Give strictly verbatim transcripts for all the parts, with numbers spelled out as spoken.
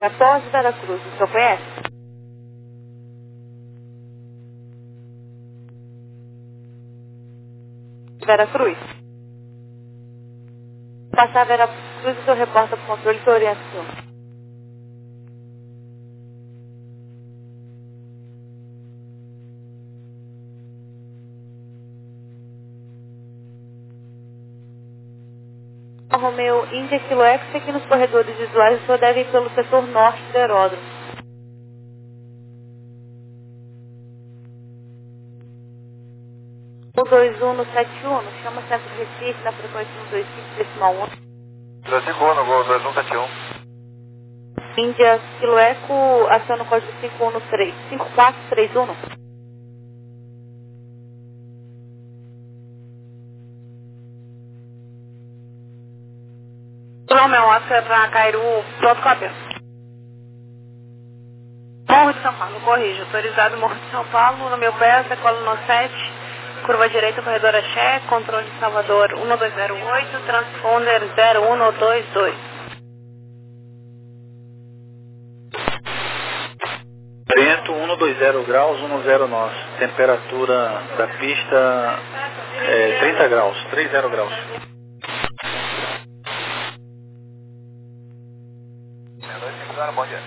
quatorze, Veracruz. O senhor conhece? Veracruz. Passar Veracruz, o senhor reporta para o controle que orienta o senhor. Romeu Índia Kilo X, aqui nos corredores visuais, o senhor deve ir pelo setor norte do aeródromo. um dois um no sete um, chama Centro Recife, na frequência um dois cinco decimal um. dois cinco um no voo dois um sete um. Índia Kilo Eco, aciona o código cinco um no três, cinco quatro três um. Romeu Oscar para Cairu, pronto cópia. Morro de São Paulo, corrijo. Autorizado Morro de São Paulo, no meu pé, decola no sete, curva direita, corredor Axé, controle de Salvador um dois zero oito, transponder zero um dois dois. Vento um dois zero graus, um zero nós. Temperatura da pista é trinta graus, trinta graus. Bom dia.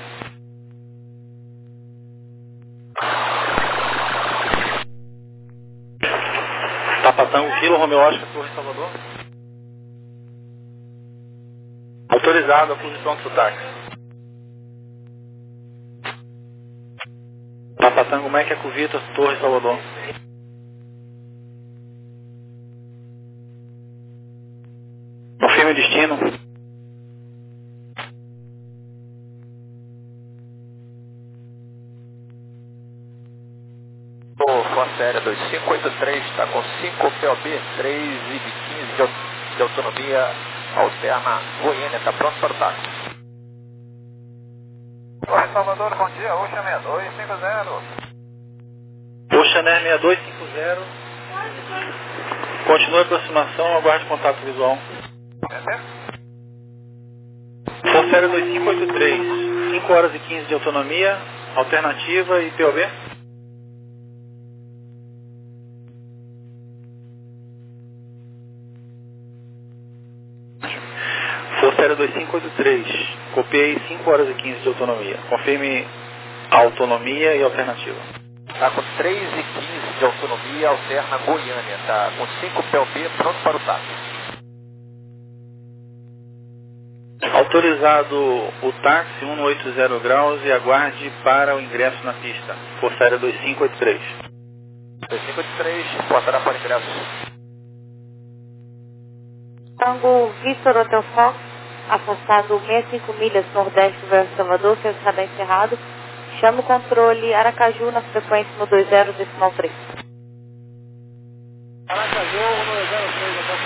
Tapatango, Kilo, Romeu Oscar, Torre Salvador. Autorizado a posição do táxi. Tapatango, Mac, Eco Vitor, Torre Salvador. Confirme o destino. Série dois cinco oito três, está com cinco P O B, três e quinze de, de autonomia alterna Goiânia, está pronto para o táxi. Oi, Salvador, bom dia, Ocean seis dois cinco zero. Ocean seis dois cinco zero. Continue a aproximação, aguarde contato visual. For série dois cinco oito três, cinco horas e quinze de autonomia, alternativa e P O B. Série dois cinco oito três, copiei cinco horas e quinze de autonomia. Confirme a autonomia e alternativa. Está com três e quinze de autonomia, alterna Goiânia. Está com cinco P O B, pronto para o táxi. Autorizado o táxi um oito zero graus e aguarde para o ingresso na pista. For série dois cinco oito três. dois cinco oito três, portará para o ingresso. Tango Victor Hotel Fox, afastado sessenta e cinco milhas nordeste versus Salvador, que está encerrado. Chama o controle Aracaju na frequência no dois zero decimal três. Aracaju um dois zero três, até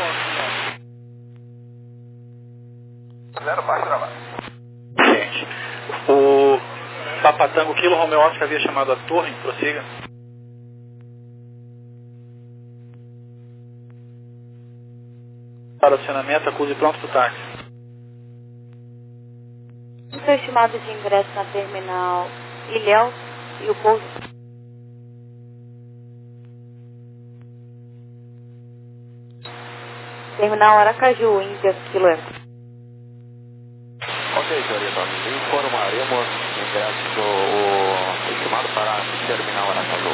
o zero baixo trabalho. Gente, o Papatango Kilo Romeu Oscar havia chamado a torre, prossiga. Para acionamento, acuse pronto para o táxi. O seu estimado de ingresso na terminal Ilhéus e o pouso. Terminal Aracaju, Índia, Kilo Eco. Ok, senhorita, informaremos o ingresso o estimado para terminal Aracaju.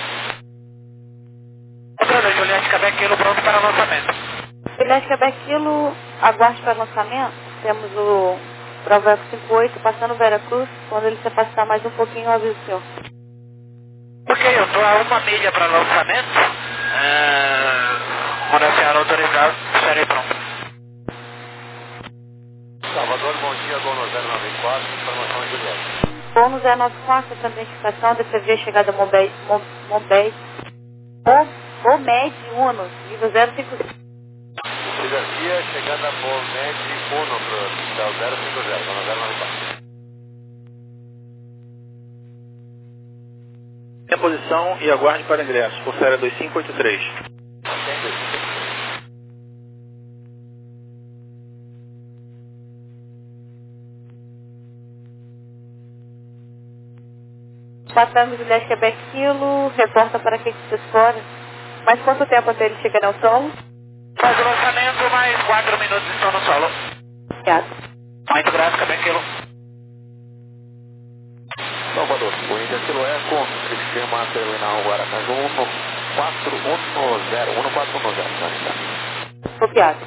Outra Juliette Quebec Kilo, pronto para lançamento. Juliette Quebec Kilo, aguarde para lançamento. Temos o Provérbio cinco oito passando Veracruz. Quando ele se afastar mais um pouquinho, eu aviso o senhor. Ok, eu estou a uma milha para lançamento. É... Quando a senhora autorizar, estarei pronto. Salvador, bom dia, Gono zero nove quatro, informação em Juliette. Bônus zero nove quatro, essa identificação, deve ver chegada Mombei, Mombei, Momed Uno, nível zero cinco zero. Garcia, chegando a Momed Uno para o céu zero cinco zero, Gono zero nove quatro. Em posição e aguarde para ingresso, por série dois cinco oito três. Patango Juliette Quebec Kilo, reporta para que você fora. Mais quanto tempo até ele chegar no solo? Faz o lançamento, mais quatro minutos estão no solo. Obrigado. Muito graças, Quebec Kilo. Salvador, o Índia Kilo Eco, sistema terminal Guaracaju, um quatro um zero, um quatro um zero. Copiado.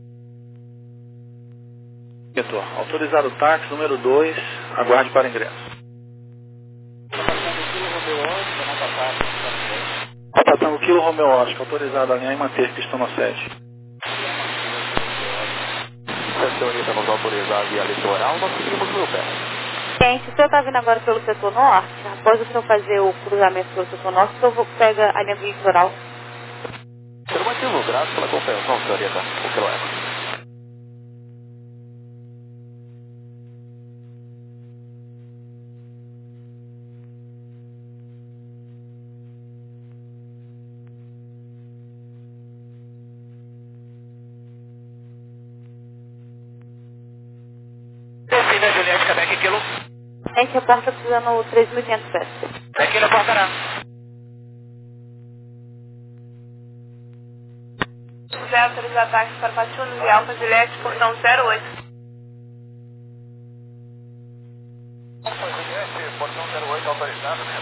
Vitor, autorizado táxi número dois, aguarde para ingresso. Patango Kilo Romeo Oscar, autorizado a alinhar e manter pista no sete. A senhorita nos autorizar via litoral, nós seguimos no pé. Gente, o senhor está vindo agora pelo setor norte, após o senhor fazer o cruzamento pelo setor norte, o senhor pega a linha do litoral. Afirmativo, graças pela compreensão, senhorita. O Kilo Eco. Defina Juliette Quebec Kilo. Gente, reporta precisando três mil e quinhentos pés. Aqui na portará. José, autorizar táxi para Patunos e Alfa Juliette, portão zero oito. Alfa Juliette, portão zero oito autorizado, né?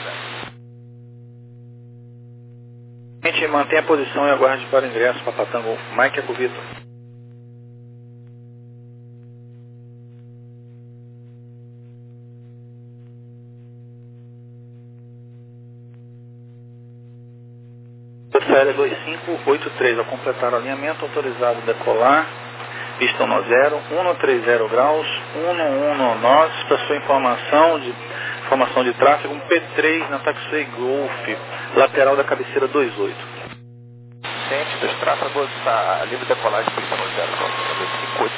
Gente, mantenha a posição e aguarde para ingresso para Patango Mike Eco Vitor. Série dois cinco oito três, ao completar o alinhamento, autorizado a decolar, pista um zero, um três zero graus, um um nós, para sua informação de, informação de tráfego, um P três na Taxway Golf, lateral da cabeceira dois oito. Ciente dos tráfegos, a livre decolagem, pista um zero, dois cinco oito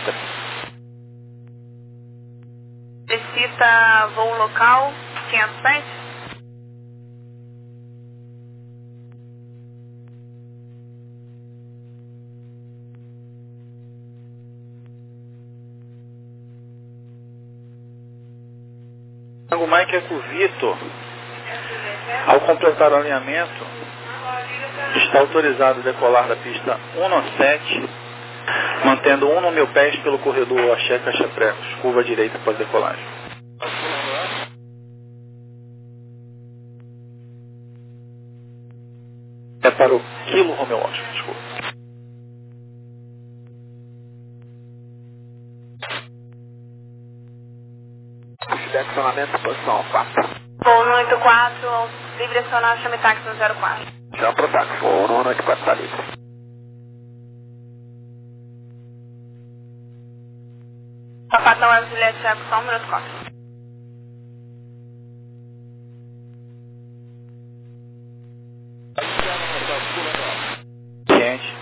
três. Necessita voo local, quinhentos pés? O Mike Eco Vitor, ao completar o alinhamento, está autorizado a decolar da pista um sete, mantendo um mil pés pelo corredor Axé Caixa Pregos, curva direita após decolagem. É para o Kilo Romeo Oscar, desculpa. Direcionamento, posição quatro. Voo no oito quatro, livre acionar, chame táxi no zero quatro. Já pro táxi, voo no oito quatro, tá livre. Papatão é Juliette Eco, só um minuto quatro. Ciente.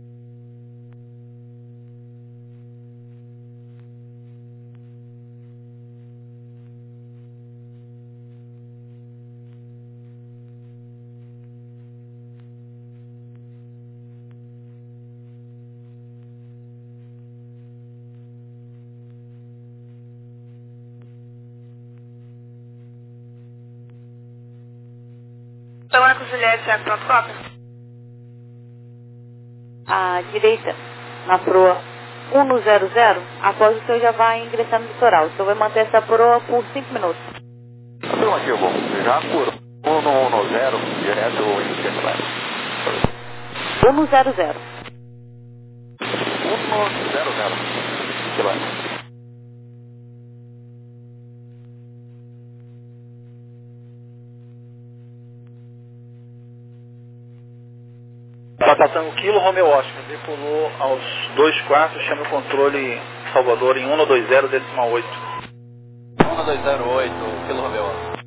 Então com Juliette Eco, pronto, cópia? À direita, na proa um zero zero, após o senhor já vai ingressando no litoral. O senhor vai manter essa proa por cinco minutos. Afirmativo, já por um zero, direto em Quebec. um zero zero. um zero zero, Quebec. Patango Kilo Romeo Oscar, decolou aos dois quatro, chama o controle Salvador em um dois zero decimal oito. um dois zero oito, Kilo Romeo.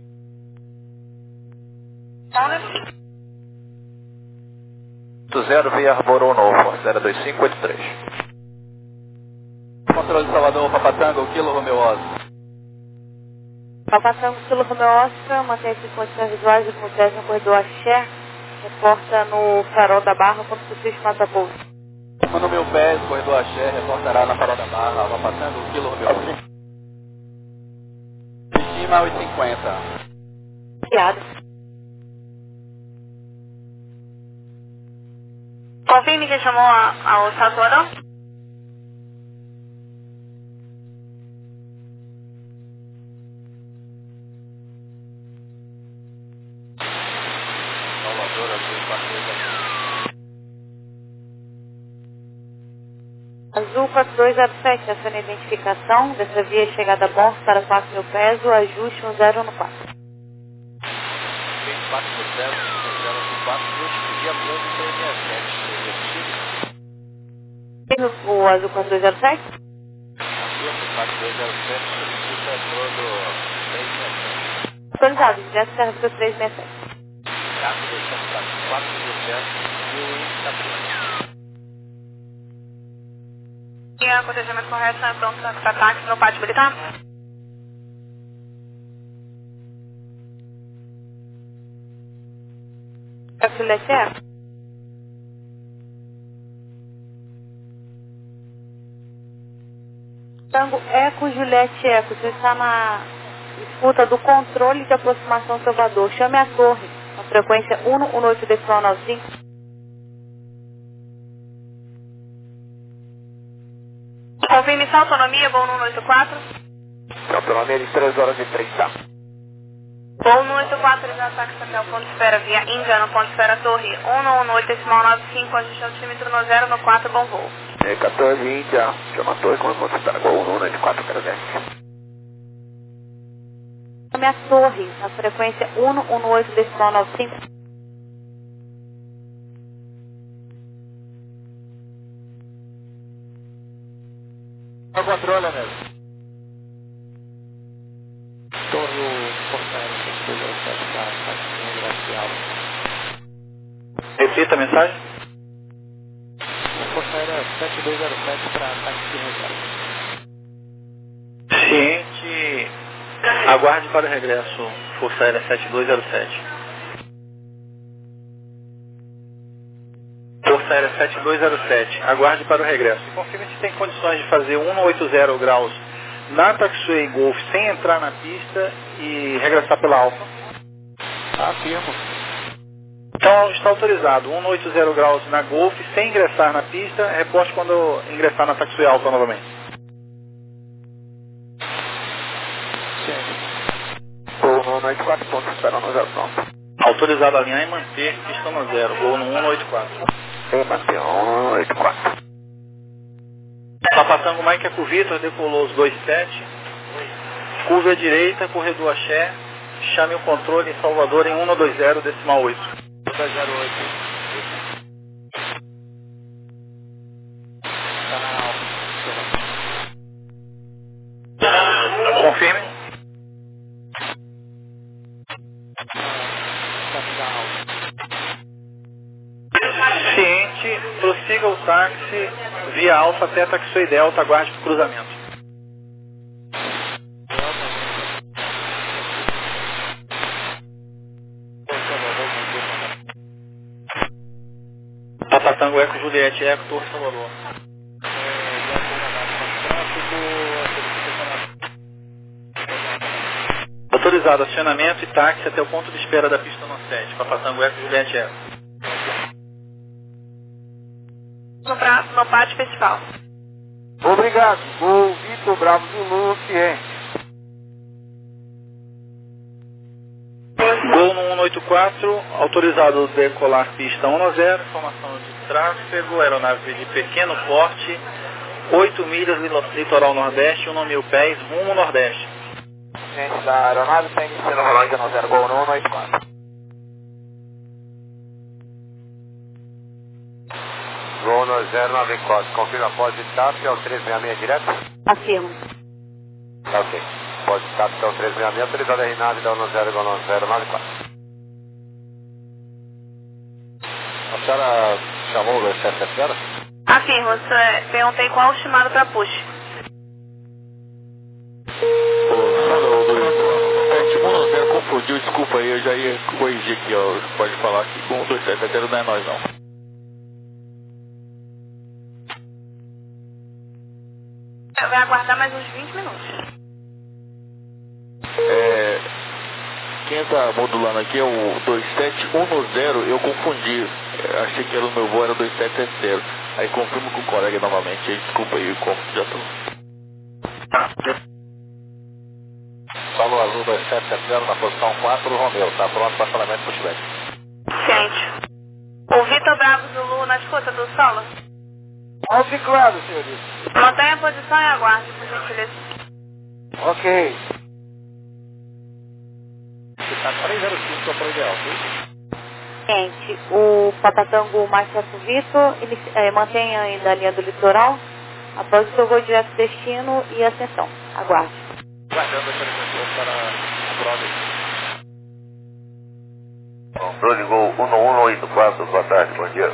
zero via Arborou Novo, zero dois cinco oito três. Controle de Salvador, Papatango, Kilo Romeo Oscar. Papatango Kilo Romeo Oscar, mantém as condições visuais e comunitárias no corredor Axé. Reporta no farol da Barra quando possível mata pouso. No meu pé, corredor Axé, reportará na farol da Barra, Papatango, Kilo Romeo. Estima oito cinquenta. Obrigada. Confirme que chamou a, ao Salvador. Salvador, azul quatro dois zero. Azul quatro dois zero sete, essa é a identificação dessa via chegada a bordo para quatro mil pés, o ajuste um zero no quatro. quatro mil zero, zero no quatro, e hoje pedia plano três seis sete, seria possível? O azul quatro dois zero sete? Azul quatro dois zero sete, solicita plano três seis sete. Atualizado, direto serviço três seis sete. quatro dois zero sete, quatro mil zero e o índice da plano. E o acontecimento correto, pronto para táxi no pátio militar? Juliette Eco. Tango Eco, Juliette Eco. Você está na escuta do controle de aproximação Salvador. Chame a torre. A frequência um um oito decimal nove cinco. Confirme sua autonomia, voo no um oito quatro. Autonomia de três horas e trinta. Voo no oito quatro, eles ataques até o ponto de espera via Índia, no ponto de espera Torre um um oito decimal nove cinco, ajuste altímetro no zero no quatro, bom voo. É quatorze Índia, chama a torre como você está, gol um oito quatro, quero ver. Chame a torre. A frequência um um oito decimal nove cinco. O controle, amigo. Torre Portaria sete dois zero sete para táxi gracial. Repita a mensagem. Portaria sete dois zero sete para táxi reserva. Ciente, aguarde para o regresso, Força Aérea sete dois zero sete. Força Aérea sete dois zero sete, aguarde para o regresso. E confirme se tem condições de fazer cento e oitenta graus na Taxiway Golf sem entrar na pista e regressar pela Alfa. Afirmo. Então está autorizado, cento e oitenta graus na Golf sem ingressar na pista, reporte quando ingressar na Taxiway Alfa novamente. Sim. Voo no oito quatro, ponto esperando no zero pronto. Autorizado a alinhar e manter pista no zero, voo no cento e oitenta e quatro. E manter um oito quatro. Papatango Mike Eco Vitor decolou os dois sete. Curva à direita, corredor axé. Chame o controle em Salvador em cento e vinte decimal oito. dois zero oito. Canal. Confirme. Capital. Ciente, prossiga o táxi via Alfa até Taxiway Delta, aguarde para o cruzamento. Papatango Eco Juliette Eco Torre Salvador. Autorizado acionamento e táxi até o ponto de espera da pista no sete. Papatango Eco Juliette Eco. No, pra, no pátio principal. Obrigado. Gol Vitor Bravo Zulu, ciente. Gol no cento e oitenta e quatro, autorizado decolar pista um a zero, informação de tráfego, aeronave de pequeno porte, oito milhas litoral nordeste, um mil pés, rumo nordeste. Gente da aeronave está iniciando o relógio no zero, gol no cento e oitenta e quatro. Gol no zero nove quatro, confirma pode estar, é o três seis seis direto? Afirmo. Tá ok. Pode estar, é o três seis seis, autorizado a R-Nave, dá no zero, gol no zero nove quatro. A senhora chamou o excesso, a senhora? Afirmo, você perguntei qual o estimado para push. Eu confundiu, desculpa aí, eu já ia corrigir aqui, ó. Pode falar que com o dois sete zero não é nós não. Vai aguardar mais uns vinte minutos. É, quem tá modulando aqui é o dois sete um zero, eu confundi. Eu achei que era o meu voo, era dois sete sete zero. Aí confirmo com o colega novamente, aí, desculpa aí, como já tô. Paulo Azul dois sete sete zero na posição quatro, Romeu, tá pronto para acionamento por Chile. Ciente. O Vitor Bravo Zulu na escuta do solo. Articulado, senhorita. Mantenha a posição e aguarde, por gentileza. Ok. Está três zero cinco, só para o ideal, viu? Gente, o Papatango Marcelo Vitor inici- eh, mantém ainda a linha do litoral. Após o seu voo direto destino e ascensão. Aguarde. Guardando a autorização para a prova. Controle Gol um um oito quatro, boa tarde, bom dia.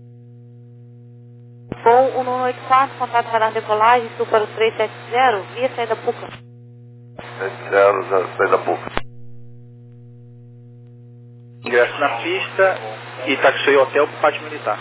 Voo um um oito quatro, contato radar decolagem, sul para o três sete zero, via saída Puca. sete zero zero, saída Puca. Ingresso na pista e taxiei hotel para o pátio militar.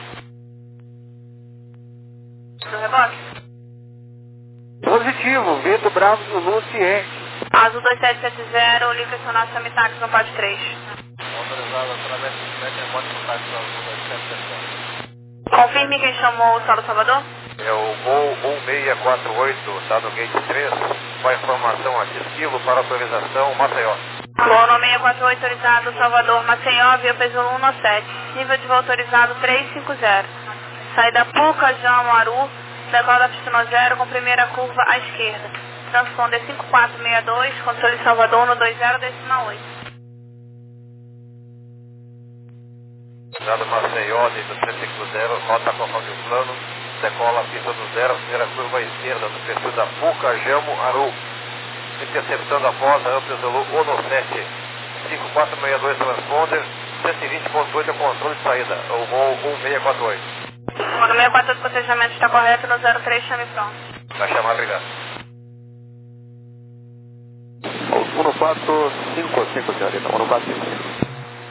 No reboque. Positivo, Vitor Bravo Zulu ciente. Azul dois sete sete zero, livre acionar Samitax no pátio três. Autorizado através do Skype, remoto contato com o dois sete sete zero. Confirme quem chamou o Solo Salvador. É o Gol um seis quatro oito, está no gate três, com a informação aqui, esquilo para autorização, Maceió. Gol no seis quatro oito autorizado Salvador, Maceió, via peso um um sete. Nível de voo autorizado três cinco zero. Saída Puca, João Maru, decola da pista zero com primeira curva à esquerda. Transponder cinco quatro seis dois, controle Salvador no dois zero, decimal oito. Dado Maceió, nível três cinco zero, rota conforme o plano, decola a pista do zero, primeira curva à esquerda, no perfil da Puca, Jamo, Aru, interceptando após a Amplia Zulu um no sete, cinco quatro seis dois transponder, cento e vinte ponto oito é o controle de saída, o voo um seis quatro oito. O no seis quatro oito, cotejamento está correto, no zero três, chame pronto. Vai chamar, obrigado. um quatro cinco cinco, senhorita, um quatro cinco cinco.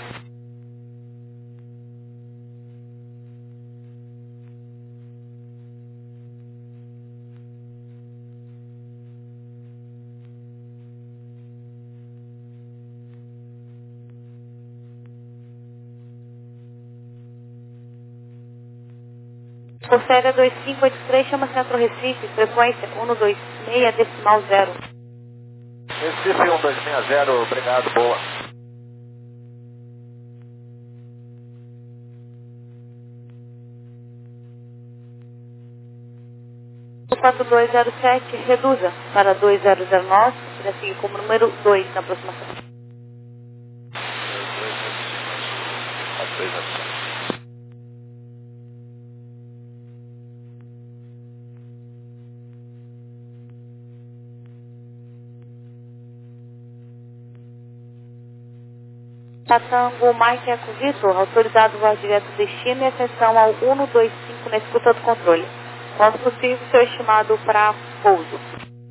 Costeira dois cinco oito três, chama Centro Recife, frequência um dois seis, decimal zero. Recife um dois seis zero, obrigado, boa. quatro dois zero sete, reduza para dois zero zero nove, irá seguir como número dois na aproximação. Patango Mike Eco Vitor, autorizado voar direto destino e atenção ao um dois cinco na escuta do controle. Quando possível, seu estimado para pouso.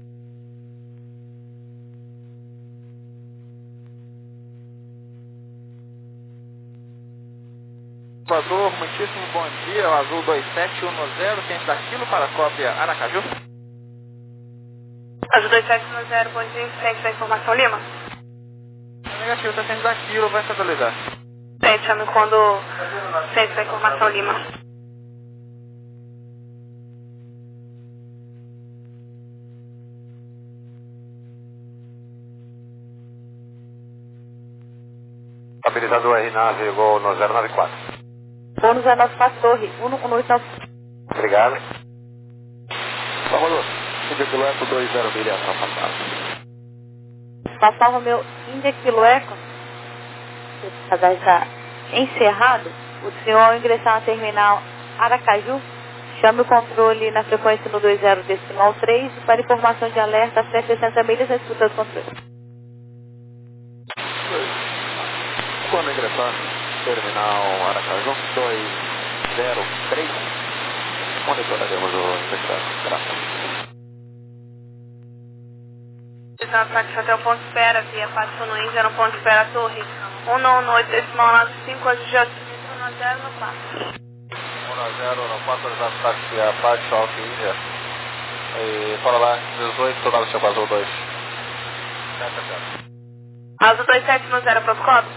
Salvador, muitíssimo bom dia, o Azul dois sete um zero, tem daquilo para a cópia Aracaju? Azul dois sete um zero, bom dia, sente da informação Lima? Negativo, está sendo daquilo, vai estabilizar. Sente, chame quando sente da informação Lima. Estabilizador R nove, Gol no zero nove quatro. Bônus é nosso Torre, um um oito nove. Obrigado. Salvador, Índia Quilômetro dois zero milha, ação passada. Passar o meu Indekilo Eco, o radar está encerrado, o senhor ao ingressar na terminal Aracaju, chame o controle na frequência no dois zero decimal três para informação de alerta até sessenta milhas na escuta do controle. Quando ingressar, terminal Aracaju dois zero três, monitoraremos o infectado. Graças. Táxi até o ponto de espera, via Pátio no Índia, no ponto de espera Torre. um um oito, decimal nove cinco, hoje já um zero no quatro. um zero no quatro, da táxi a Pátio Alto Índia. E para lá, dezoito, nove Azul dois. Azul dois sete um zero, protocolo.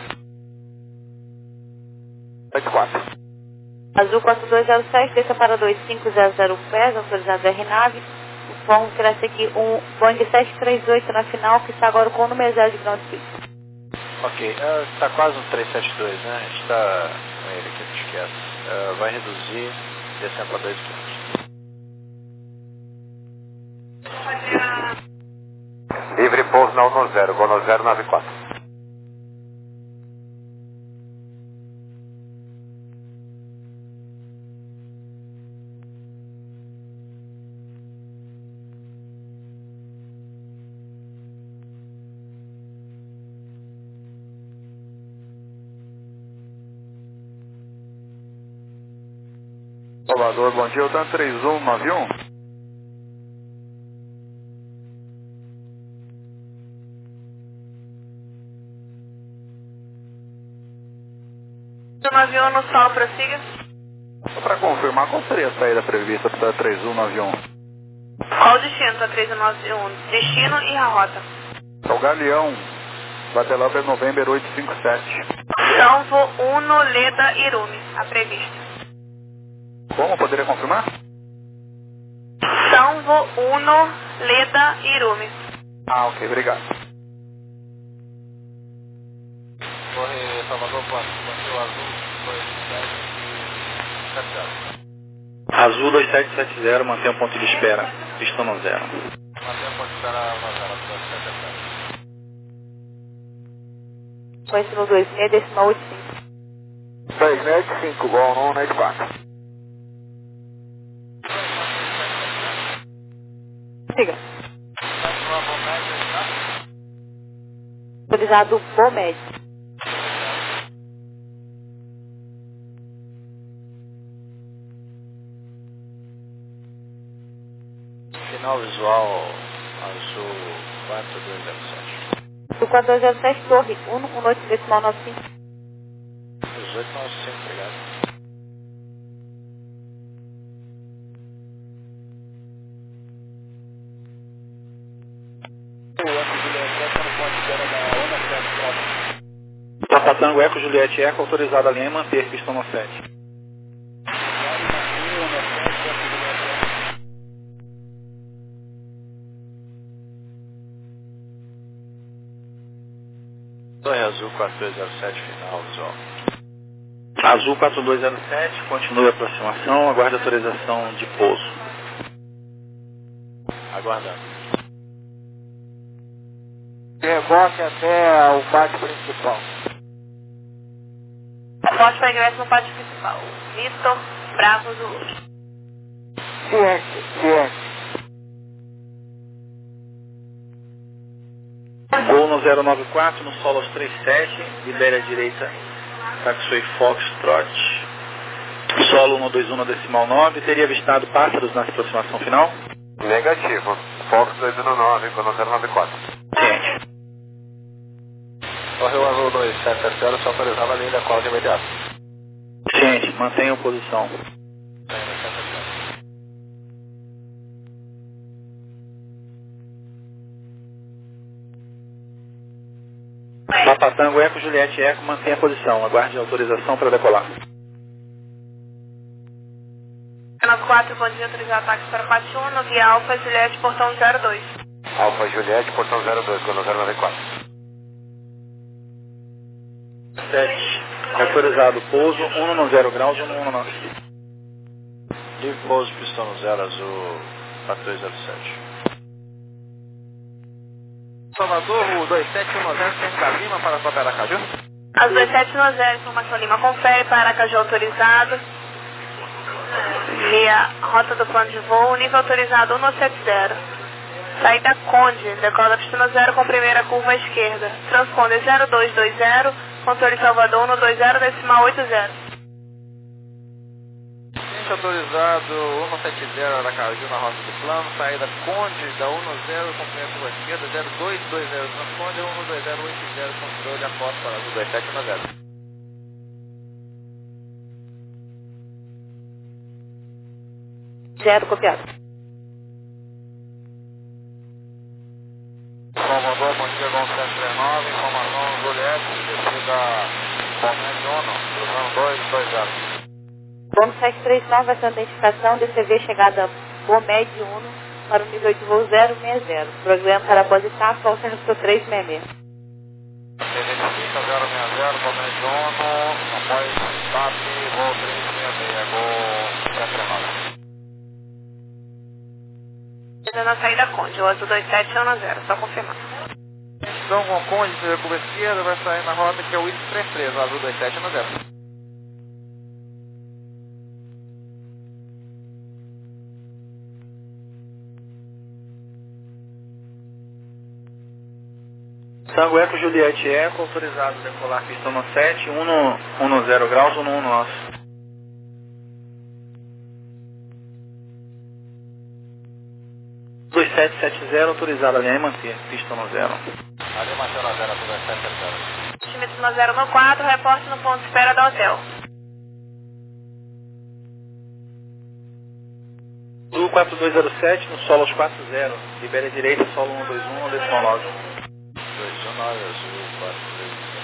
oito quatro. Azul quatro dois zero sete, desça para dois cinco zero zero pés, autorizado R nave. Informo que irá seguir um Boeing sete três oito na final, que está agora com o número zero de ground speed. Ok, está uh, quase um três sete dois, né? A gente está com ele aqui, não esquece. Uh, vai reduzir, descendo para dois quinhentos. Livre pouso na um zero, gol no zero nove quatro. Salvador, bom dia, eu estou três um nove um. nove um no sol, prossiga. Só para confirmar, qual seria a saída prevista para três um nove um? Qual o destino para três um nove um? Destino e a rota. É o Galeão, Batelover November oito cinco sete. Salvo Uno Leda Irumi, a prevista. Como? Poderia confirmar? Salvo Uno Leda Irumi. Ah, ok, obrigado. Corre Salvador quatro, bateu azul dois sete sete zero. Azul dois sete sete zero, mantém o ponto de espera, pistão no zero. Mantém a ponto de espera no zero, dois sete sete zero. Conhece no dois seis, decimal oito cinco. dois sete cinco, gol no oito quatro. Siga. Autorizado Bomed. Final visual azul quatro dois zero sete. O quatro dois zero sete, torre, um um oito decimal nove cinco. dezoito nove cinco, obrigado. Papa Tango Eco Juliette Eco, autorizado a linha e manter pistão no sete. Torre Azul quatro dois zero sete, final visual. Azul quatro dois zero sete, continue a aproximação, aguarde autorização de pouso. Aguardando. Reboque até o pátio principal. Poste para ingresso no pátio principal. Vitor Bravo Zulu. Ciente, ciente. Gol no zero nove quatro, no solo aos três sete, libere à direita, taxi Foxtrot. Solo um dois um no decimal nove, teria avistado pássaros na aproximação final? Negativo. Fox dois um nove, gol no zero nove quatro. Ciente. Correu azul dois sete sete zero, se autorizado a linha da cola de imediato. Ciente, mantenha a posição. Papa Tango Eco Juliette Eco, mantenha a posição, aguarde a autorização para decolar. nove quatro, bom dia, autorizado ataque para Pátio um, via Alfa Juliette, portão zero dois. Alfa Juliette, portão zero dois, gol no zero nove quatro. sete. Autorizado pouso, um no zero graus, um no nove. Livre pouso, pistão no zero, azul quatro dois zero sete. Salvador, o dois sete um zero, Centro Lima para a Copa Aracaju. As dois sete um zero, informação Lima, confere para Aracaju autorizado. Via rota do plano de voo, nível autorizado um sete zero. Saída Conde, decola pista zero com primeira curva à esquerda. Transponder zero dois dois zero, controle Salvador um dois zero, decimal oito zero. Cliente autorizado um sete zero, Aracaju na rota do plano. Saída Conde da um zero com primeira curva à esquerda, zero dois dois zero. Transponder um dois zero oito zero, controle após para o dois sete um zero. Zero copiado. Salvador, bom dia, Gonçalves nove, informação Juliette, descida Bomed Uno, cruzando dois dois zero. Vamos sete três nove, essa identificação, D C V chegada Bomed Uno para o nível de voo zero seis zero. Programa para apositar, falta no três seis seis. Identifica zero seis zero, Bomed Uno, após TAP, voo três seis seis, gol sete três nove. Na saída Conde, o azul dois sete um zero, só confirmar. Então, com Conde, curva esquerda, vai sair na rota que é o I C três três, o azul dois sete um zero. Tango Eco Juliette Eco, autorizado a decolar pista no sete, um zero graus, um um nosso. dois sete sete zero, autorizado a linha e manter, pista no zero. Ali mantendo a zero, dois sete sete zero. Estimado no zero no quatro, reporte no ponto de espera do hotel. Sul quatro dois zero sete, no solo aos quatro zero, libere a direita, solo um dois um, decimal nove. dois um nove, azul quatro três zero sete.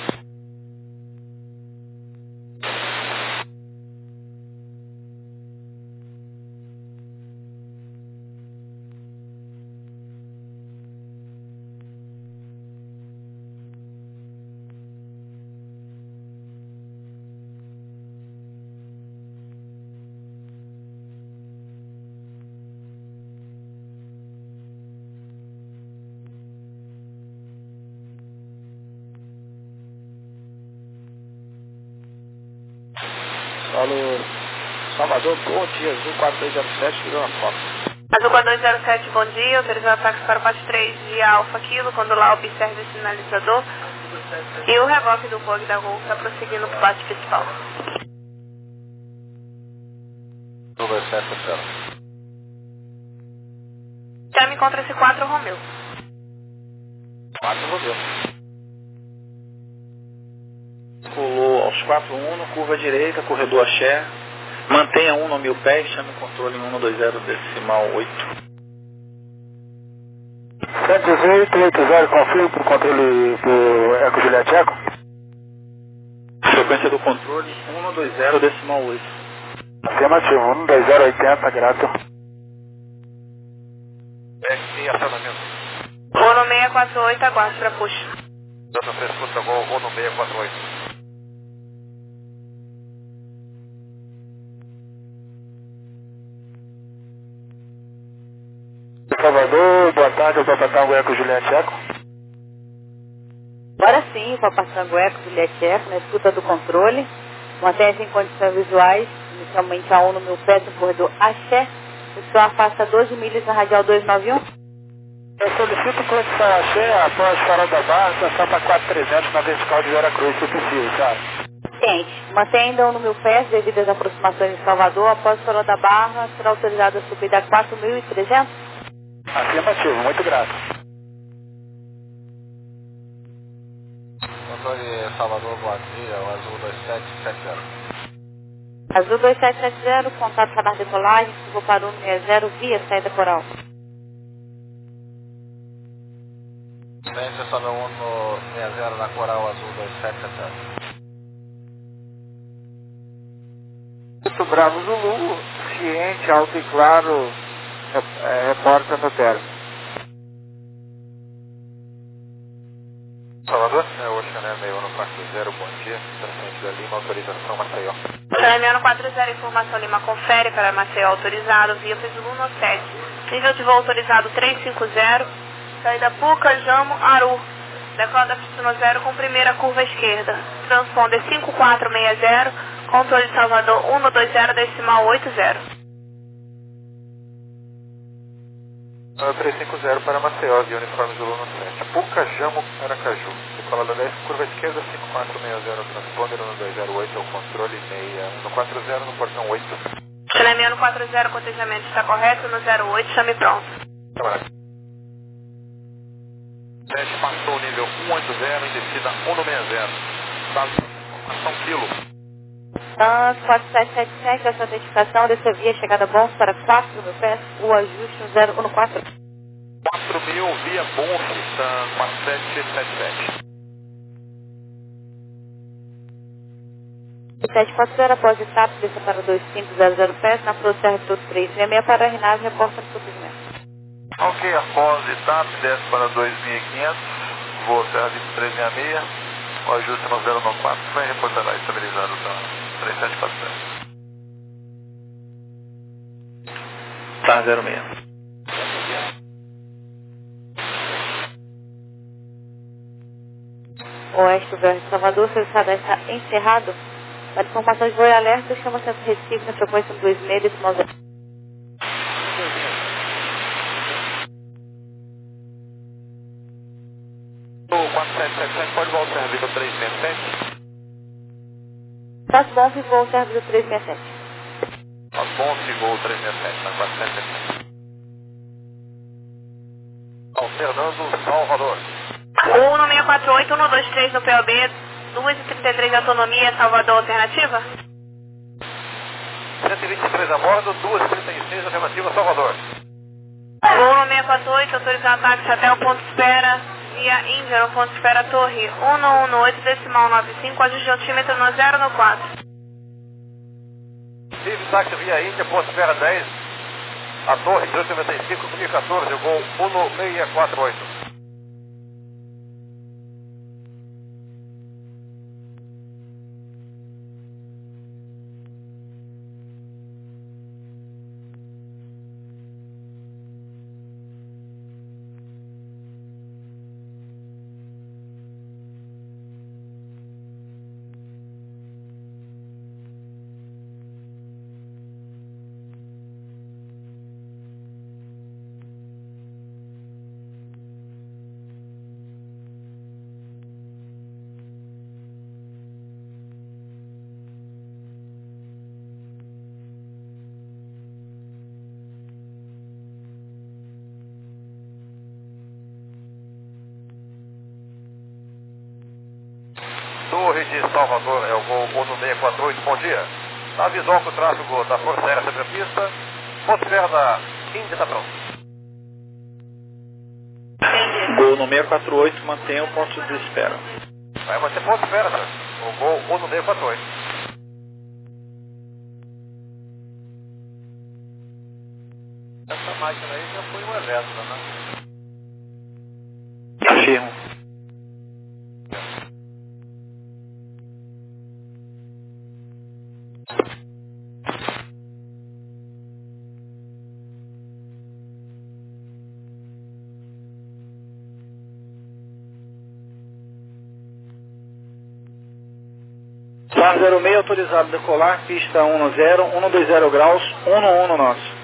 Alô, Salvador, bom dia, Azul quatro dois zero sete, virou uma foto. Azul quatro dois zero sete, bom dia, autorizado ataques para o P A T três de Alfa Kilo, quando lá observe o sinalizador. E o reboque do bug da Gol está prosseguindo para o P A T principal. dois sete sete zero. Já me encontra esse quatro Romeu. quatro Romeu. Pulou aos quatro um, curva direita, corredor axé. Mantenha um no mil pés, chame o controle em um dois zero decimal oito. sete oito oito zero, confirmo para o controle do Eco Juliette Eco. Frequência do controle um dois zero decimal oito. Afirmativo, um dois zero oitenta, grato. E acionamento. Ono seis quatro oito, aguarde para push. Dando três contra gol, Ono seis quatro oito. Salvador, boa tarde, eu sou o Tango Eco Juliette Eco. Agora sim, o Papastango Eco Juliette Eco, na escuta do controle. Mantenha-se em condições visuais, inicialmente a um no mil pés no corredor axé. O senhor afasta doze milhas na radial duzentos e noventa e um. Eu solicito conexão axé após farol da barra, estação para quatro trezentos na vertical de Vera Cruz, se possível, tá? Ciente. Mantenha ainda um no mil pés devido às aproximações de Salvador. Após o farol da barra, será autorizada a subida a quatro mil e trezentos. Afirmativo, muito grato. Controle Salvador, bom dia, o azul dois sete sete zero. Azul dois sete sete zero, contato radar decolagem, vou para um seis zero via saída coral. Frente, sobe um no seis zero na coral, azul dois sete sete zero. Muito Bravo Zulu, ciente, alto e claro, é, repórter no término. Salvador, é o Oxané meio no quatro zero, bom dia, Presidente da Lima, autorização Maceió. Oxané quatro zero, informação Lima, confere para Maceió autorizado, via Zulu no sete. Nível de voo autorizado três cinco zero, saída Puca, Jamo, Aru. Decola da pista no zero com primeira curva esquerda. Transponder cinco quatro seis zero, controle de Salvador um dois zero decimal oito zero. três cinco zero para Maceió, via uniforme Zulu no sete. Puca, Jamo, Aracaju. Decola da dez, curva esquerda cinco quatro seis zero, transponder um dois zero oito, é o controle seis um no quatro zero no portão oito. Oxané no quatro zero, cotejamento está correto no zero oito, chame pronto. Câmara. sete passou o nível cento e oitenta, em descida um seis zero. Estado informação quilo. Trans quatro sete sete sete, essa identificação dessa via chegada bons para quatro mil pés, o ajuste no zero um quatro. quatro mil via Bonf, está quatro sete sete sete. sete Passageiro após etapa, desça para dois cinco zero zero pés, na Flor Serra Tudo três seis seis para a Rinave, reporta no procedimento. Ok, após etapa, desce para dois mil e quinhentos, voo Serra Vista três seis seis, o ajuste no zero nove quatro, vai reportará estabilizado da três sete quatro sete. Tá, zero seis. Oeste, Verde Salvador, seu estado está encerrado. Para informação de voo e alerta, chama Centro Recife na frequência dois seis decimal zero. O quatro sete sete sete pode voltar ao serviço três seis sete? Faço bom se voo serviço três seis sete. Faz bom se voo três seis sete, na quatro sete sete sete. Ao Fernando Salvador. um seis quatro oito, um dois três no P O B, duas e trinta e três de autonomia, Salvador alternativa? cento e vinte e três a bordo, duas e trinta e seis alternativa Salvador. um seis quatro oito, autorizado táxi até o ponto de espera, via Índia, no ponto de espera Torre um um oito decimal nove cinco, ajuste de altímetro no zero no quatro. Vive táxi via Índia, ponto de espera dez, a Torre trezentos e noventa e cinco, mil e quatorze, voo um seis quatro oito. Torre de Salvador, é o voo um seis quatro oito, bom dia. Na visão com o tráfego da Força Aérea sobre a pista, ponto de espera da Índia está pronto. Gol no seis quatro oito, mantenha o ponto de espera. Vai manter ponto de espera, senhor. O voo um seis quatro oito. Essa máquina aí já foi um evento, né? Afirmo. Sar zero seis, autorizado a decolar, pista um zero, um dois zero graus, um um no nosso.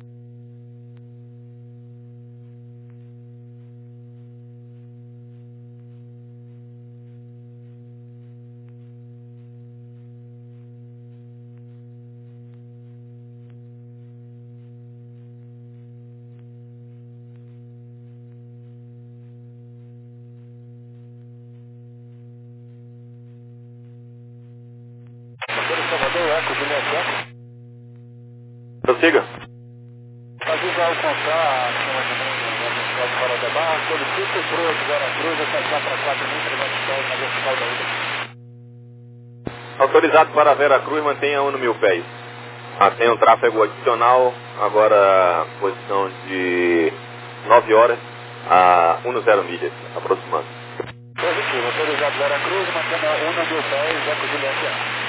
Prossiga. Avisa ao contar, para o debarque, solicita o Cruz, Veracruz, atenção para quatro mil trezentos pés na vertical da ilha. Autorizado para Veracruz, mantenha um no mil pés. Ah, tem um tráfego adicional, agora posição de nove horas a um zero milhas, aproximando. Positivo, autorizado Veracruz, mantenha um no mil pés, Eco Juliette.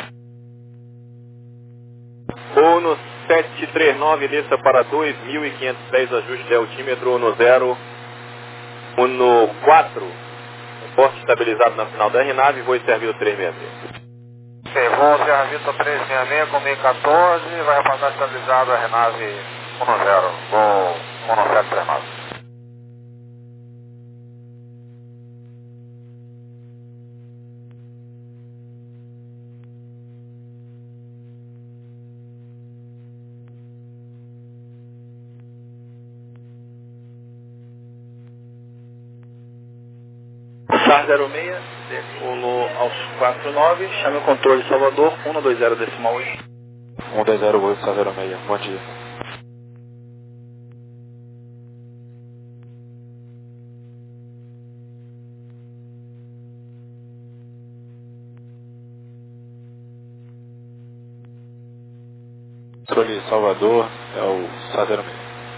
Uno sete três nove, desça para dois mil e quinhentos pés, ajuste de altímetro no zero, Uno quatro, porte estabilizado na final da Rinave, voo servido três seis seis. Ok, voo Serra Vista três seis seis com mil e quatorze, vai repassar estabilizado a Renave um zero, voo um sete três nove. Sar zero seis, decolou aos quatro nove, chame o controle Salvador, um dois zero decimal oito. um dois zero oito, Sar zero seis, bom dia. Controle Salvador, é o S A zero seis.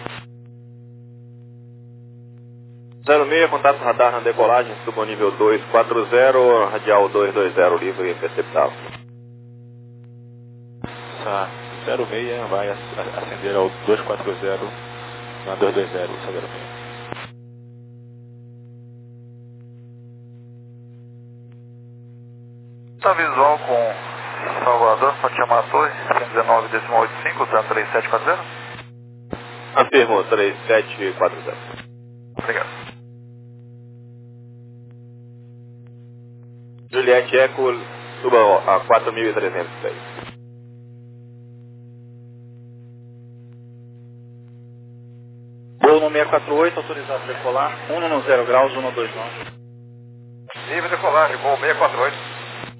zero seis, contato radar na decolagem, subo nível dois quatro zero, radial dois dois zero, livre e perceptável. S A zero seis vai acender ao dois quatro zero na dois dois zero, S A zero seis. Tá visual com Salvador, Fatia Matou, cento e dezenove decimal oitenta e cinco, usando três sete quatro zero. Afirmo, três sete quatro zero. Obrigado. Juliette Eco, suba a quatro mil e trezentos e seis. Voo no seiscentos e quarenta e oito, autorizado a decolar, um no zero graus, um no dois nove. Livre decolagem, voo seiscentos e quarenta e oito.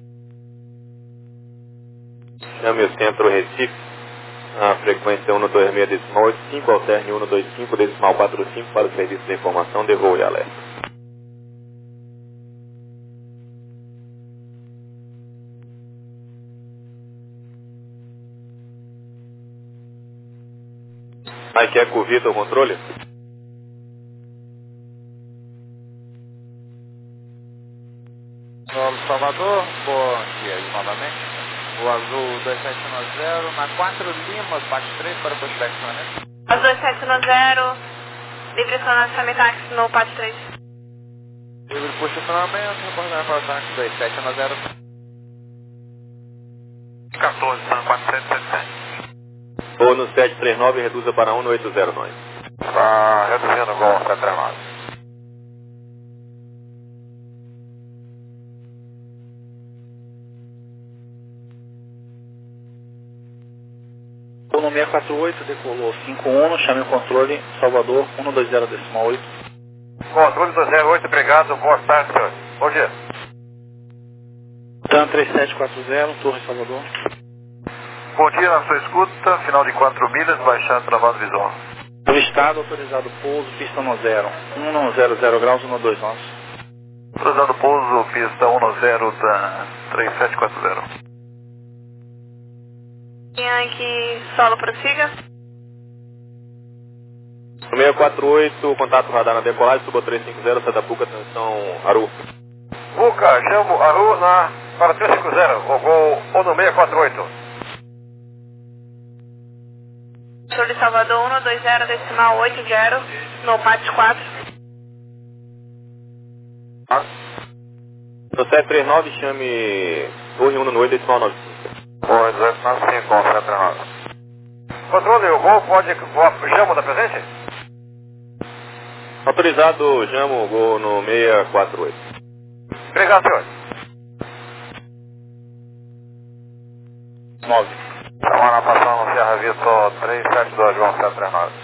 Chame o centro Recife, a frequência um no dois seis decimal oitenta e cinco, alterne um no dois cinco decimal quatro cinco para o serviço de informação de voo e alerta. Mike Eco, Vitor, controle? Solo Salvador, bom dia aí novamente. O azul dois sete um zero, na quatro Lima, parte três para o posicionamento. Azul dois sete um zero, livre sonante Samitax no parte três. Livre posicionamento, reportagem para o táxi dois sete um zero. quatorze, quatro sete sete sete. Ou no sete três nove, reduza para um no oito zero nove. Tá reduzindo o gol sete três nove. Voo no seiscentos e quarenta e oito, decolou cinco um, chame o controle Salvador, um no dois zero decimal oito. Controle dois zero oito, obrigado, boa tarde, senhor. Bom dia. TAM três sete quatro zero, Torre Salvador. Bom dia, na sua escuta, final de quatro milhas, baixado travado visual. Listado, autorizado pouso, pista no zero, um no zero zero graus, um no dois nove. Autorizado pouso, pista um no zero da três sete quatro zero. Yankee, solo prossiga. seiscentos e quarenta e oito, contato radar na decolagem, suba três cinco zero, Satapuca, atenção, Aru. Buca, Jambo, Aru, na, para três cinco zero, o gol um no seiscentos e quarenta e oito. Sul de Salvador, um no dois zero decimal oito zero, no parte quatro. No sete três nove, chame Torre um no oito decimal nove cinco. Boa, dezoito nove cinco, com sete três nove. Controle, o gol pode, o Jambo da presente? Autorizado, Jamo, gol no seiscentos e quarenta e oito. Obrigado, senhor. nove. Semana passando no Sierra Vitor três sete dois, João sete três nove.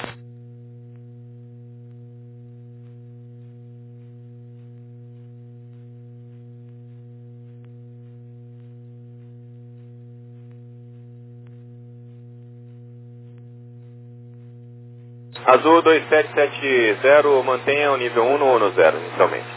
Azul dois sete sete zero, mantenha o nível um no um no zero inicialmente.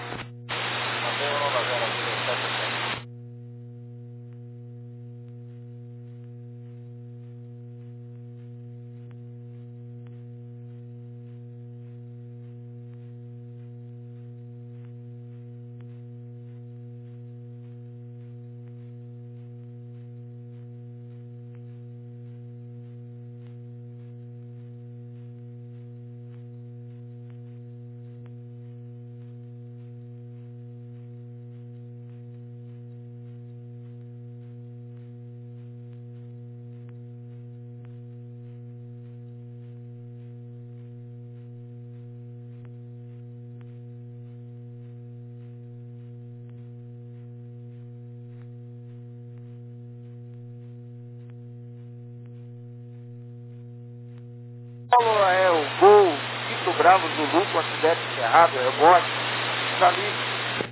É o gol, Vitor Bravo Zulu, considere encerrado, é o bote, está livre.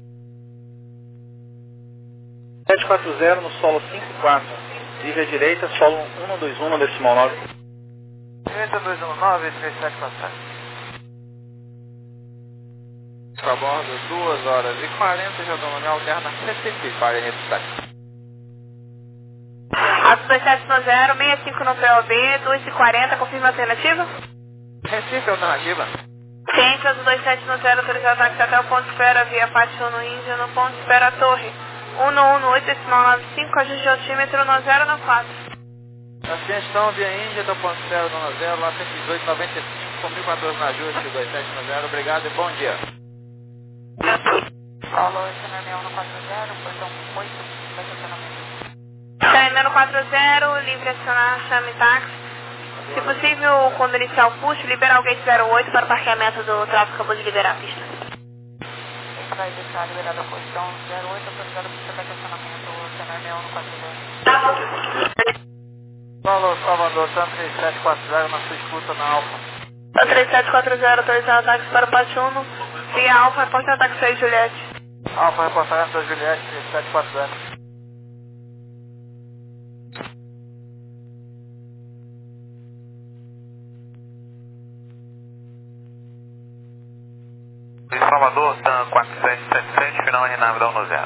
sete quatro zero no solo cinco quatro, livre à direita, solo um no dois um no decimal nove. Direita dois um nove, três sete quatro sete. Para bordo, duas horas e quarenta, já dando alterna setenta e quarenta. Azul dois sete no zero, sessenta e cinco no P O B, dois e quarenta, confirma a alternativa? Recife, alternativa. Ciente, azul dois sete no zero, autorizado táxi até o ponto de espera, via Pátio no Índio, no ponto de espera Torre. um um um oito, decimal nove cinco, ajuste de altímetro no zero no quatro. Atenção, via Índia, do ponto zero no zero, lá cento e dezoito, noventa e cinco, com mil e quatorze no ajuste, dois sete no zero, obrigado e bom dia. Paulo, Chanel no quatro zero, portão oito, estacionamento. Chanel no quatro zero, livre acionar, chame táxi. Se possível, quando iniciar o push, liberar o gate zero oito para o parqueamento do tráfego, acabou de liberar a pista. Vai deixar liberada a posição zero oito, autorizada a pista para estacionamento, Chanel no quatro zero. Paulo, Salvador, Tan três sete quatro zero, na sua escuta na Alfa. Tan três sete quatro zero, autorizado táxi para o Pátio um, via Alfa, reporta táxi seis, Juliette. Alfa, reportamento da Juliette, três sete quatro zero. Salvador, Tan quatro sete sete sete, final R nave da um zero.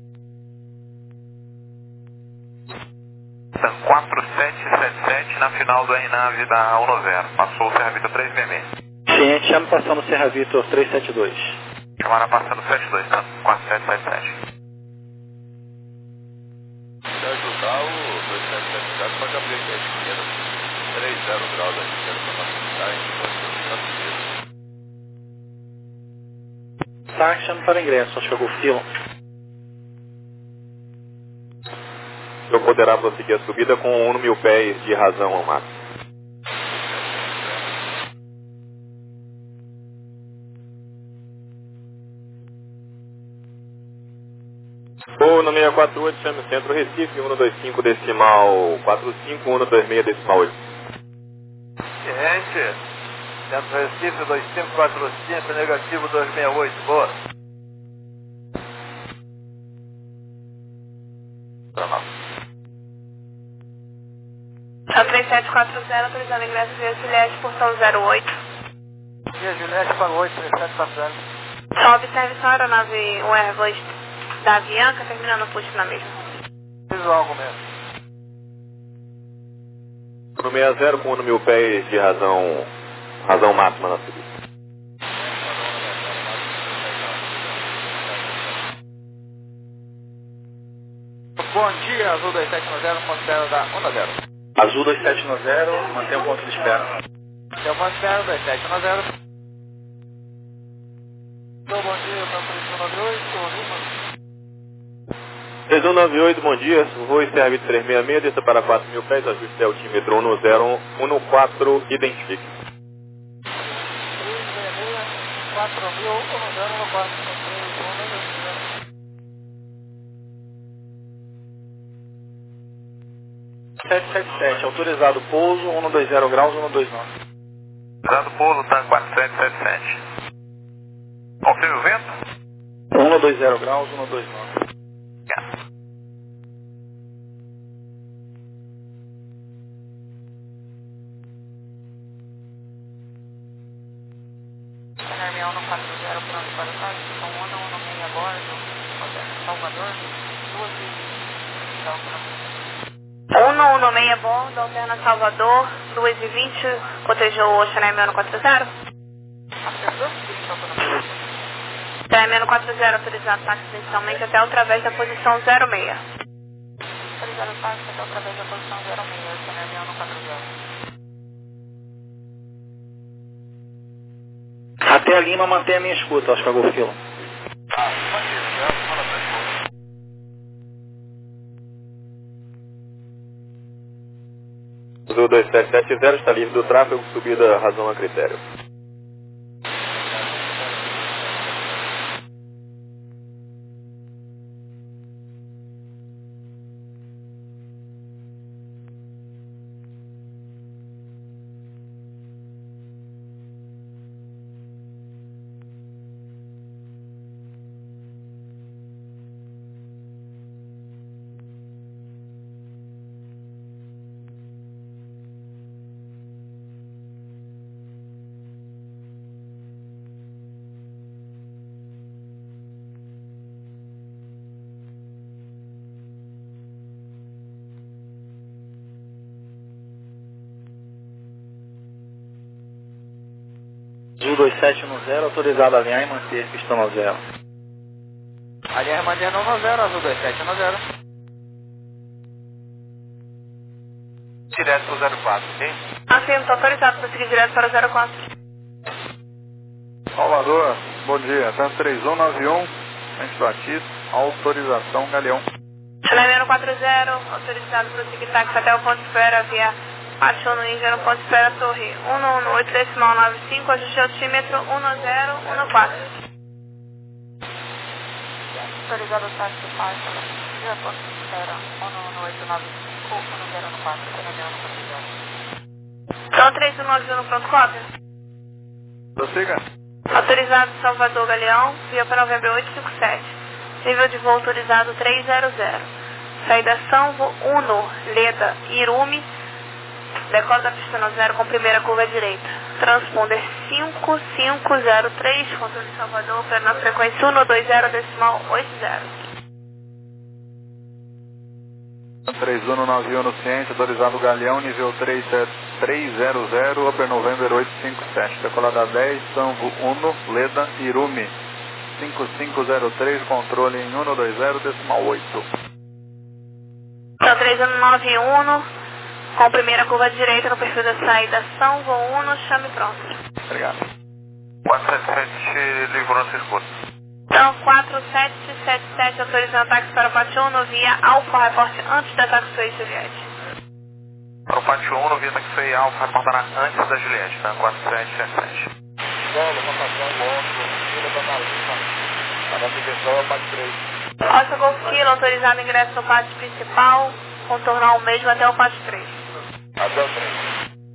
Tan quatro sete sete sete na final do R nave da um zero. Passou o Serra Vitor três seis seis. Ciente, chame passando o Serra Vitor três sete dois. Chamaram passando sete dois, Tan quatro sete sete sete. Se ajudar o dois sete sete zero, pode abrir aqui a esquerda. três zero graus da esquerda para facilitar a gente. Táxi, chame para ingresso, acho que é o fila. O senhor poderá prosseguir a subida com um mil pés de razão ao máximo. Ou no seis quatro oito, chame o Centro Recife, cento e vinte e cinco decimal quarenta e cinco, cento e vinte e seis decimal oito. Ciente, Centro Recife dois cinco quatro cinco, negativo dois seis oito, boa. Tan três sete quatro zero, autorizado ingresso via Juliette, portão zero oito. Via Juliette para o oito, três sete quatro zero. Só observe só a aeronave um Airbus da Avianca, terminando o push na mesma. Visual mesmo. No sessenta com um mil pés de razão, razão máxima na subida. Bom dia, Azul dois sete no zero, ponto zero da um zero. Azul dois sete no zero, mantém o ponto de espera. Seu ponto zero, dois sete no zero. Então, bom dia, Tan três um nove oito, Lima. três um nove oito, bom dia. Voo Serra Vitor três seis seis, desça para quatro mil pés, ajuste altímetro um zero um quatro, identifique. três seis seis, quatro mil, um zero um quatro, três um nove oito. sete sete sete, autorizado pouso, cento e vinte graus, cento e vinte e nove. Autorizado pouso, Tan quatro sete sete sete. Confirme o vento? cento e vinte graus, cento e vinte e nove. Chanel no quatro zero, pronto para o táxi, com um um seis a bordo, Salvador, duas e um um seis a bordo, alterna Salvador, duas e vinte, cotejou o Chanel no quatro zero. Chanel no quatro zero, autorizado táxi inicialmente até através da posição zero seis. autorizado táxi até através da posição zero seis, Chanel no quatro zero. Até a Lima mantém a minha escuta, acho que é o fila. O dois sete sete zero está livre do tráfego, subida razão a critério. Azul dois sete um zero, autorizado a alinhar e manter pista no zero. Alinhar e manter no zero, Azul dois sete um zero. Direto para o zero quatro, ok? Assim, estou autorizado para seguir direto para o zero quatro. Salvador, bom dia. Tanto três um nove um, frente Batista, autorização Galeão. Chaleiro quatro zero, autorizado para seguir táxi até o ponto de espera via Pátio no Índia no ponto de espera Torre um um um oito decimal nove cinco, ajuste altímetro um zero um quatro. Autorizado o táxi Pátio, via ponto de espera um um um oito nove cinco, um zero um quatro, Galeão no ponto zero. Então três um nove um no pronto cópia. Prossiga. Autorizado Salvador Galeão, via para Novembro oito cinco sete. Nível de voo autorizado três zero zero. Saída São Uno, Leda, Irume. Decola da pista no zero com primeira curva direita. Transponder cinco cinco zero três, controle de Salvador, operando na frequência um dois zero decimal oito zero. três um nove um no ciente, autorizado Galeão, nível três zero zero, Oper November oito cinco sete. Decolada dez, São Uno, Leda, Irume. cinco cinco zero três, controle em um dois zero decimal oito. Então três um nove um, com primeira curva direita no perfil da saída São Uno, chame pronto. Obrigado. quatro sete sete, livrou circuito. Então quatro sete sete sete, autorizando táxi para o Pátio um via Alfa, reporte antes da Taxway Juliette. Para o Pátio um, via Taxway Alfa, reportará antes da Juliette, tá? quatro sete sete sete. Solo, rotação, ótimo, fila da Marina. A nossa intenção é o Pátio três. Oscar Golf Kilo, autorizado ingresso no pátio principal, contornar o mesmo até o Pátio três. Até o três.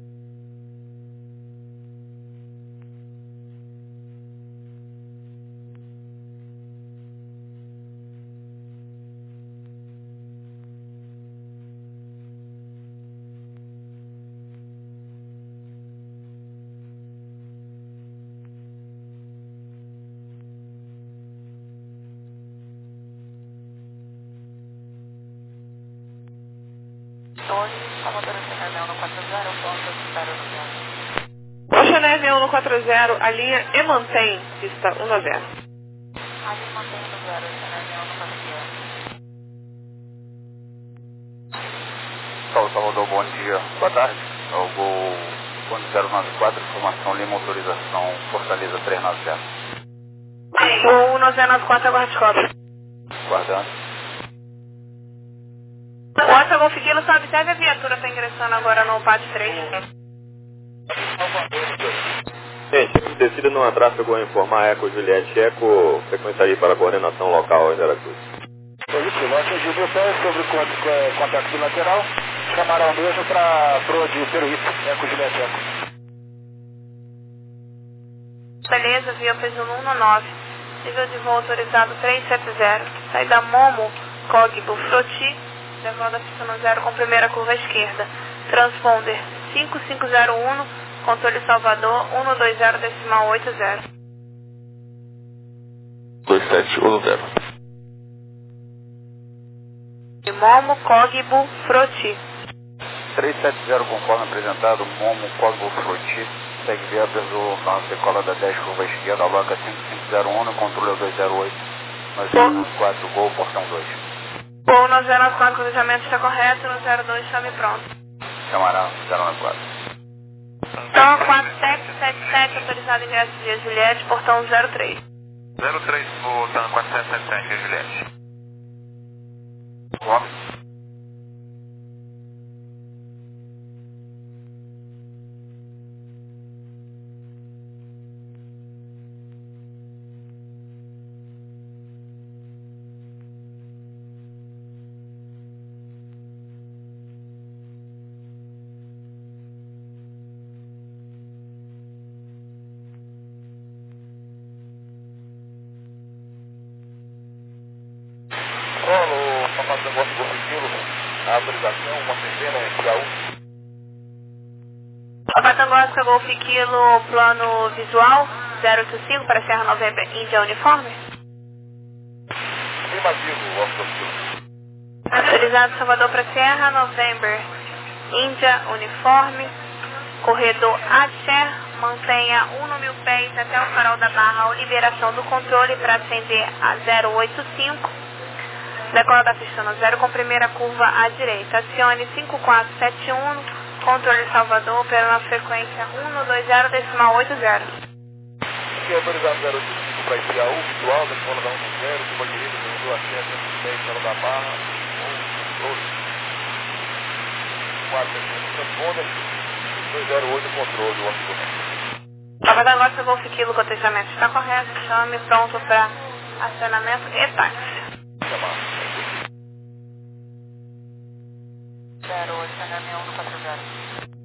Salvador Internacional no quatro zero, ponto de espera no zero. Ocean Avenue no quatro zero, a linha e mantém pista um zero. Ali mantém no zero, Ocean Avenue no quatro zero. Salve, Salvador, bom dia. Boa tarde. É o Gol zero nove quatro, informação Lima, autorização Fortaleza três nove zero. O um zero nove quatro, aguarde cópia. Guardando. O Oscar Golf Kilo só observe a viatura está ingressando agora no Pátio três. Gente, descida no Andrá, chegou a informar Eco Juliette Eco, frequência aí para a coordenação local em Veracruz. Positivo, atingiu o pé sobre o contato bilateral, chamaram mesmo para pro de Peruíta, Eco Juliette Eco. Beleza, via peso um nove. Nível de voo autorizado três sete zero. Saída Momo, Cogbo, Froti. Decola da pista no zero com primeira curva esquerda. Transponder cinco cinco zero um, controle Salvador um dois zero decimal oito zero. dois sete um zero. Momo, Cogbo, Froti. três sete zero conforme apresentado, Momo, Cosmo Fruti, segue via peso na decola da dez, curva esquerda, vaga cinco cinco zero um, controle dois zero oito, nós vamos quatro, Gol, portão dois. Gol no zero nove quatro, cruzamento está correto, no zero dois, chame pronto. Chamará zero nove quatro. Então, quatro sete sete sete, autorizado ingresso via Juliette, portão zero três. zero três, voltando quatro sete sete sete, Juliette. Homem. Solo, papai do negócio do Quilo, a autorização, uma centena, Jaú. Papatango Oscar Golf Kilo, plano visual zero oito cinco para Serra Novembro, Índia Uniforme. Afirmativo, Oscar Quilo. Autorizado Salvador para Serra Novembro, Índia Uniforme, corredor Axé, mantenha um no mil pés até o farol da Barra ou liberação do controle para ascender a zero oito cinco. Decola da pista no zero com primeira curva à direita. Acione cinco quatro sete um, controle Salvador, pela frequência um dois zero decimal oito zero. Aqui é autorizado zero oito cinco para Itiaú, visual, decola da um zero, curva direita, do assento, dez, farol da Barra, um, dois, quatro, transponder, dois zero oito, controle, o amigo. Salvador, agora seu Golf Kilo, cotejamento está correto, chame, pronto para acionamento e táxi. zero oito, Channel um no quatro zero.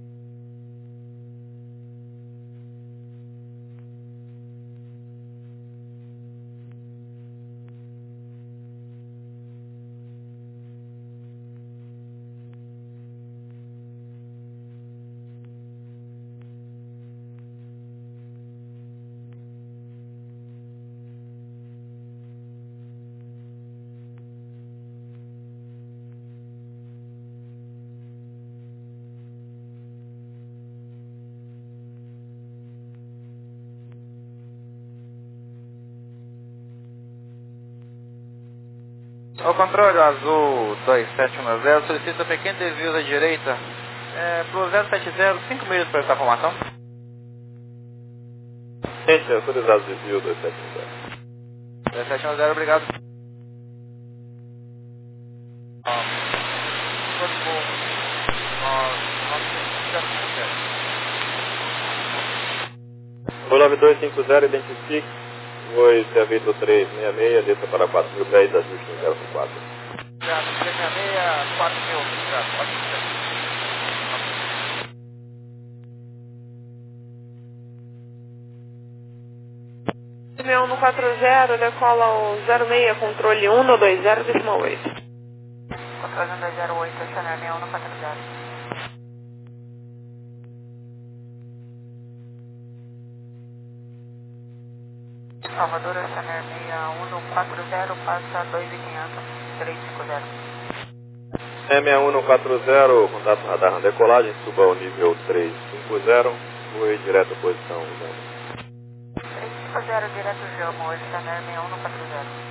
O controle azul dois sete um zero solicita pequeno desvio da direita é, para o zero sete zero, cinco milhas para essa formação. Gente, autorizado desvio dois sete um zero. dois sete um zero, obrigado. O nove dois cinco zero, identifique. Oi, Serviço três seis seis, desça para quatro mil pés, ajuste em zero quatro. Obrigado, três seis seis, quatro mil, obrigado, ótimo. Meu no quatro zero, decola o zero seis, controle um dois zero decimal oito. Controle um dois zero oito, Channel um no quatro zero. Salvador, Channel um no quatro zero, passa dois mil e quinhentos, três cinco zero. E sessenta e um no quatro zero, contato radar na decolagem, suba ao nível três cinco zero, foi direto à posição. três cinco zero, direto Jamo, Channel um no quatro zero.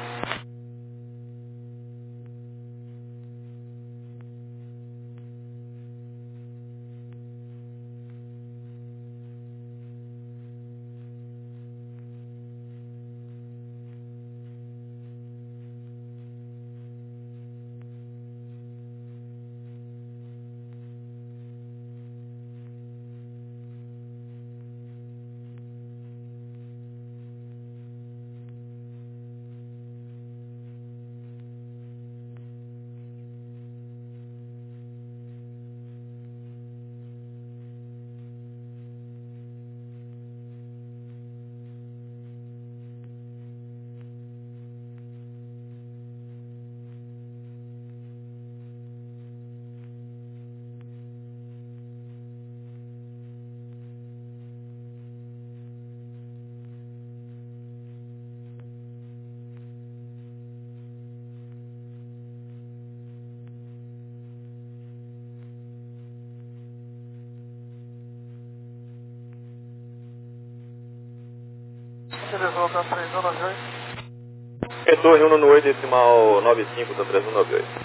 Retorno um no oito, decimal nove cinco, da três um nove oito.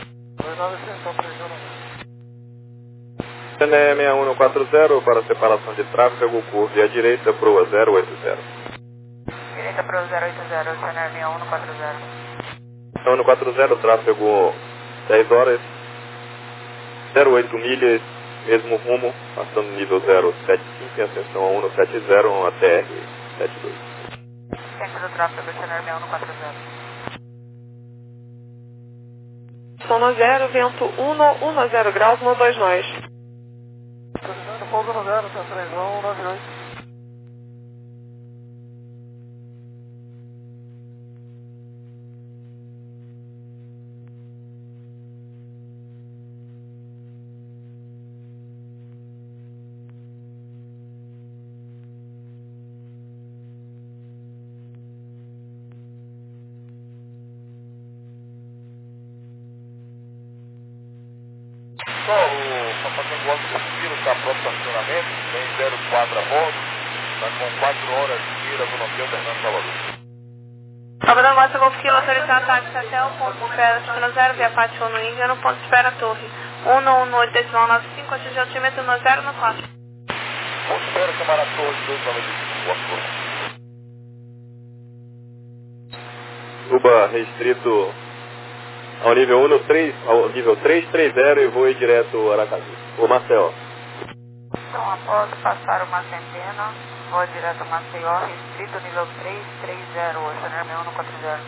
C N E sessenta e um no quatro zero, para separação de tráfego, curve à direita, proa zero oito zero. Direita proa zero oito zero, C N E um no quatro zero. um no quatro zero, tráfego dez horas, zero oito milhas, mesmo rumo, passando nível zero sete cinco, em ascensão a um no sete zero, a T R setenta e dois. Centro do tráfego, C N E um no quatro zero. Sono zero, vento um no zero graus, no dois nós. Pouso no zero, três um nove oito. Só o Papai Gosta do Estilo está pronto para acionamento, tem zero quatro a bordo, Está com quatro horas de gira no Hotel Fernando Salvador. Salvador Costa Golf Kilo, autorizado táxi até o ponto de espera Destino Zero, via Pátio no Índia, no ponto de espera Torre. um um oito decimal nove cinco, atingiu altímetro no zero no quatro. Ponto de espera, camarada Torre, dois nove cinco, boa sorte. Suba restrito ao nível um no três, ao nível três três zero e voe direto Aracaju. O Maceió. Então, após passar uma centena, vou direto a Maceió, restrito nível três três zero, Oceaner um um quatro zero.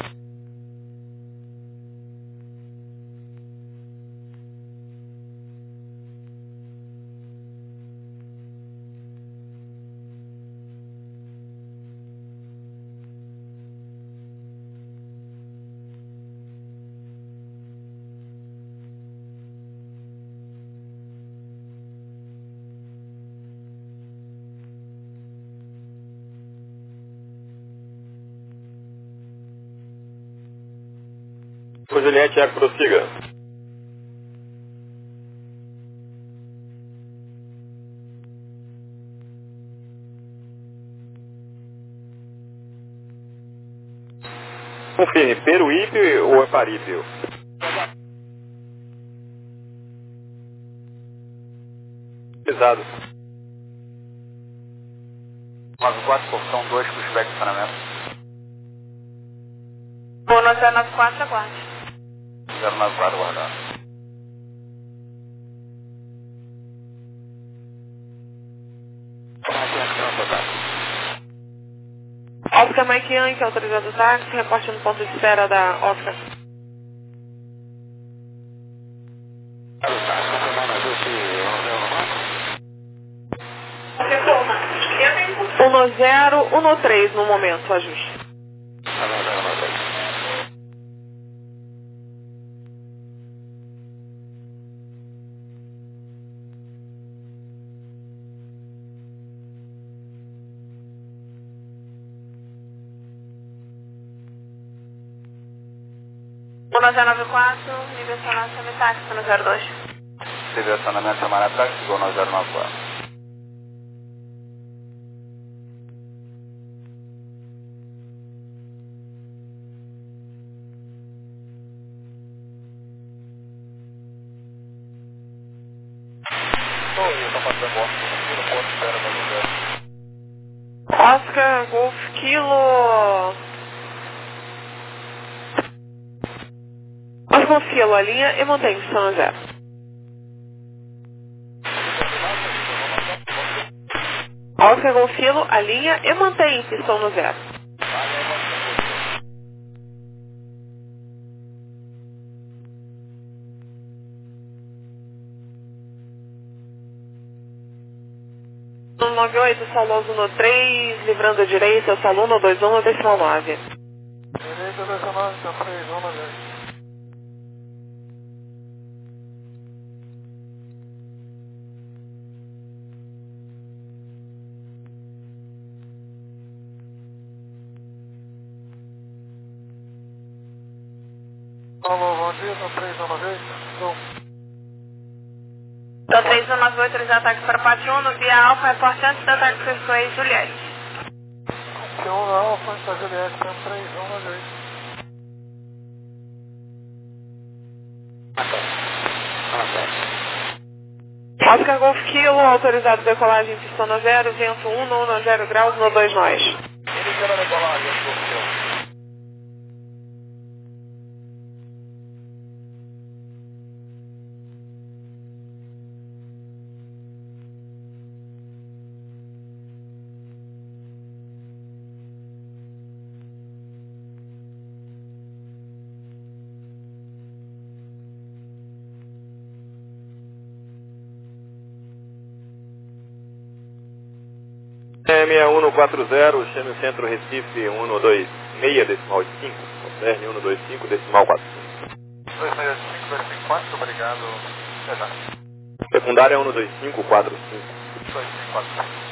O Juliette, Eco, prossiga. Confirme, Peruípe ou Eparípio? Pesado. nove quatro, portão dois, pushback de estacionamento. Vou no zero nove quatro, aguarde. zero nove quatro, guardado. Oscar Mike Yankee, autorizado o táxi, reporte no ponto de espera da Oscar. um zero um três no momento, ajuste. um zero nove quatro, nível estacionamento semitáxi no zero dois. Nível estacionamento camarada táxi, gol no zero nove quatro. Oscar Golf Kilo. Oscar Golf Kilo, a linha e mantém distância zero. Oscar Golf Kilo, a linha e mantém pistão no zero. No nove oito, Saloso no três, livrando a direita, Salo no dois um, decimal nove. Direita dois nove, tá três um, velho. Alô, bom dia, tá três um nove oito, então. Então três um nove oito, autorizado ataque para Pátio um, via Alfa, reporte antes do ataque para Freeway Juliette. um na Alfa, tá Juliette, tem três um nove oito. Oscar Golf Kilo, autorizado decolagem pistão no zero, vento um, no zero graus, no dois nós. Ele quer a decolagem, eu É seis um quatro zero, chame o centro Recife um um dois seis, decimal cinco. Concerne um um dois cinco, decimal quatro cinco. dois seis cinco, dois cinco quatro, obrigado. Até já. Secundária um um dois cinco quatro cinco. dois cinco quatro.